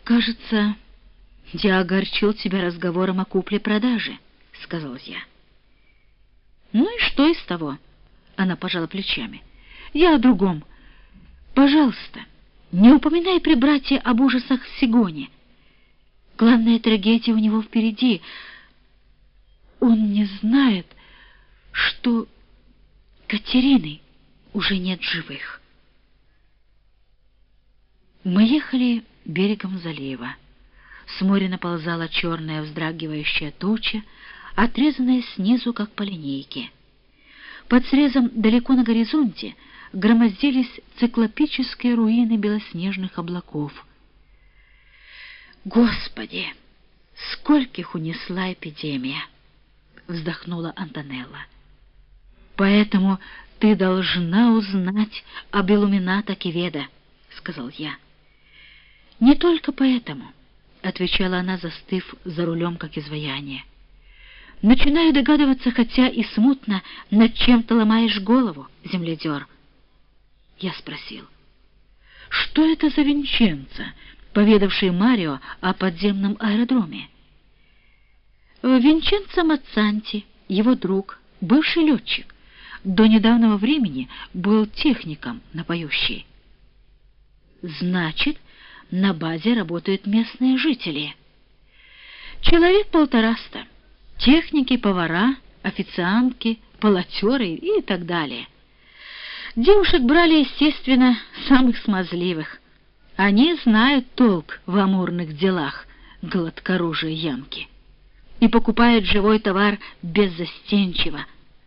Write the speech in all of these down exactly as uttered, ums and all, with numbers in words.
кажется, я огорчил тебя разговором о купле-продаже, — сказал я. Ну и что из того? Она пожала плечами. Я о другом. Пожалуйста, не упоминай при брате об ужасах в Сигоне. Главная трагедия у него впереди. Он не знает, что Катерины уже нет живых. Мы ехали берегом залива. С моря наползала черная вздрагивающая туча, отрезанная снизу, как по линейке. Под срезом далеко на горизонте громоздились циклопические руины белоснежных облаков. «Господи, скольких унесла эпидемия!» — вздохнула Антонелла. «Поэтому ты должна узнать об иллюмината Кеведа», — сказал я. «Не только поэтому», — отвечала она, застыв за рулем, как изваяние. «Начинаю догадываться, хотя и смутно, над чем ты ломаешь голову, земледер». Я спросил: «Что это за Винченцо, поведавший Марио о подземном аэродроме?» «Винченцо Маццанти, его друг, бывший летчик, до недавнего времени был техником на поющей». «Значит, на базе работают местные жители?» «Человек полтораста. Техники, повара, официантки, полотеры и так далее. Девушек брали, естественно, самых смазливых. Они знают толк в амурных делах, гладкорожие янки, и покупают живой товар беззастенчиво».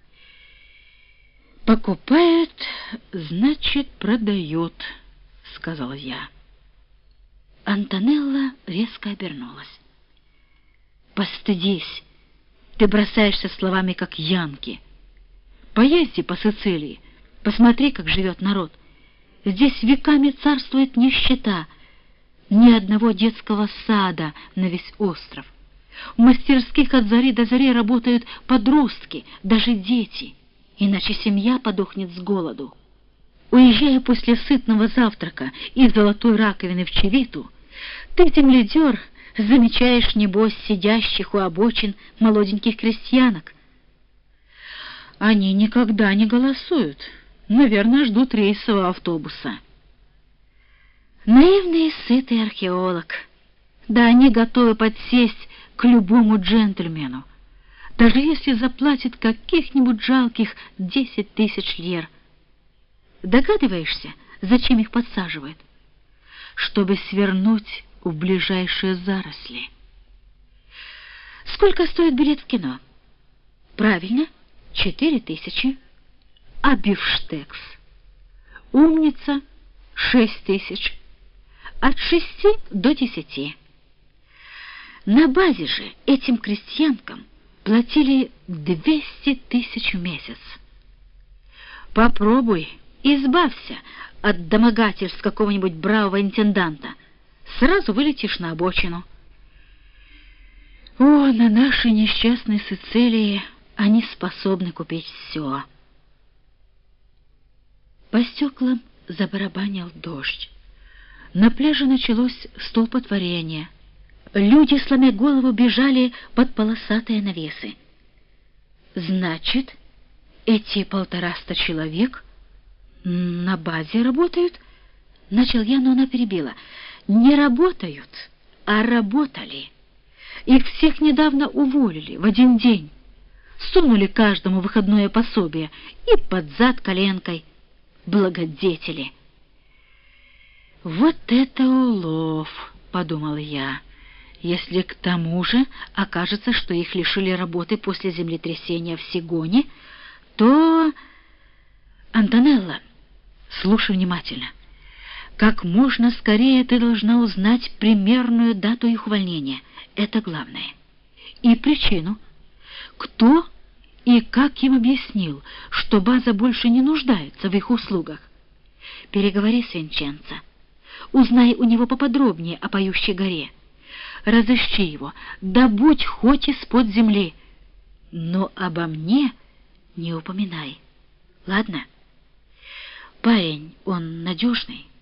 «Покупает, значит, продает», — сказал я. Антонелла резко обернулась. «Постыдись, ты бросаешься словами, как янки. Поезди по Сицилии, посмотри, как живет народ. Здесь веками царствует нищета, ни одного детского сада на весь остров. В мастерских от зари до зари работают подростки, даже дети, иначе семья подохнет с голоду. Уезжая после сытного завтрака из золотой раковины в Чевиту, ты, земледер, замечаешь, небось, сидящих у обочин молоденьких крестьянок. Они никогда не голосуют, наверное, ждут рейсового автобуса». Наивный и сытый археолог. Да они готовы подсесть к любому джентльмену, даже если заплатит каких-нибудь жалких десять тысяч лир. Догадываешься, зачем их подсаживают? Чтобы свернуть в ближайшие заросли. Сколько стоит билет в кино? Правильно, четыре тысячи. А бифштекс? Умница, шесть тысяч. От шести до десяти. На базе же этим крестьянкам платили двести тысяч в месяц. Попробуй, избавься от домогательств какого-нибудь бравого интенданта. Сразу вылетишь на обочину. О, на нашей несчастной Сицилии они способны купить все. По стеклам забарабанил дождь. На пляже началось столпотворение. Люди, сломя голову, бежали под полосатые навесы. Значит, эти полтораста человек на базе работают? Начал я, но она перебила. Не работают, а работали. Их всех недавно уволили в один день. Сунули каждому выходное пособие и под зад коленкой. Благодетели. Вот это улов, подумал я, если к тому же окажется, что их лишили работы после землетрясения в Сигоне, то... Антонелла, слушай внимательно. Как можно скорее ты должна узнать примерную дату их увольнения. Это главное. И причину. Кто и как им объяснил, что база больше не нуждается в их услугах? Переговори с Винченцо. Узнай у него поподробнее о поющей горе. Разыщи его, добудь хоть из-под земли. Но обо мне не упоминай. Ладно? Парень, он надежный.